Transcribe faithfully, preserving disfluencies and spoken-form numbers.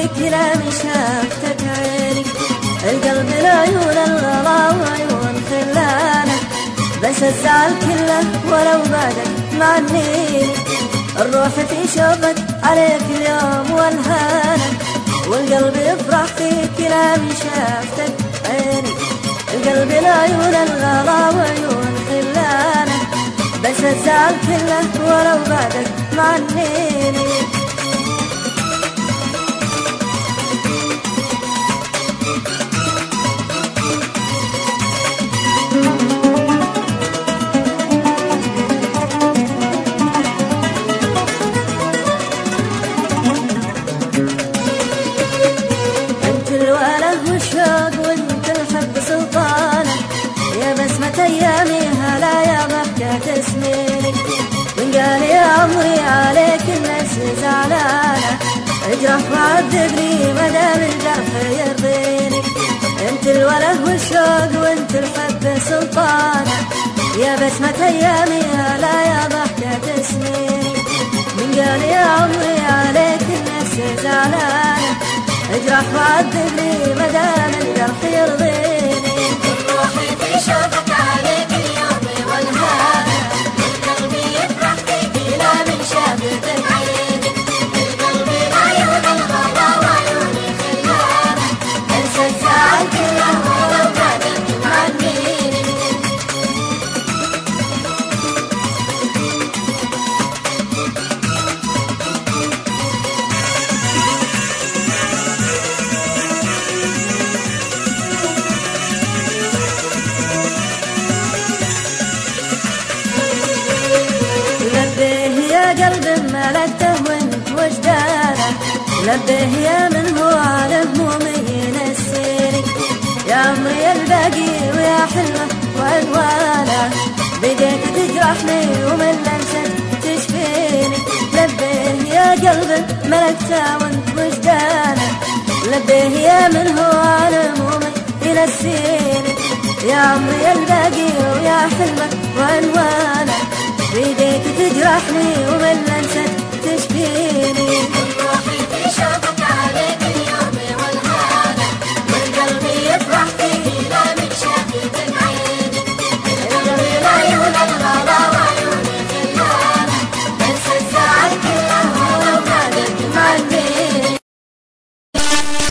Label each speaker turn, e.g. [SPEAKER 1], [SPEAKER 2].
[SPEAKER 1] فيك لا من شافتك عيني. القلب العيون الغلا وعيون خلانه، بس الزعل كله ولو بعدك معنيني. الروح في شوقك عليك اليوم والهانه، والقلب يفرح فيك لا من شافتك عيني. القلب العيون الغلا وعيون خلانه، بس الزعل كله ولو بعدك معنيني. انت الوله والشوق وانت الحب سلطانه، يا بسمة ايامي هلا يا ضحكة سنيني. من قال يا عمري عليك النفس زعلانه، اجرح وعذبني مدام الجرح يرضيني. انت الوله والشوق وانت الحب سلطانه، يا بسمة ايامي هلا يا ضحكة سنيني. من قال يا عمري عليك النفس زعلانه، اجرح وعذبني مدام الجرح يرضيني.
[SPEAKER 2] روحي في شوقك عليك اليوم والهانه، القلب يفرح فيك لا من شافتك عيني. القلب العيون الغلا وعيون خلانه، انسى الزعل كله ولو بعدك معنيني.
[SPEAKER 1] قلب ملكته وانت وجدانه، لبيه يا من هو على همومي نسيني. يا عمري الباقي ويا حلوه وعنوانه، بديت تجرحني ومن لمسك تشفيني. لبيه يا قلب ملكته وانت وجدانه، لبيه يا من هو على همومي ينسيني. يا عمري الباقي ويا حلوه وعنوانه، بديت تجرحني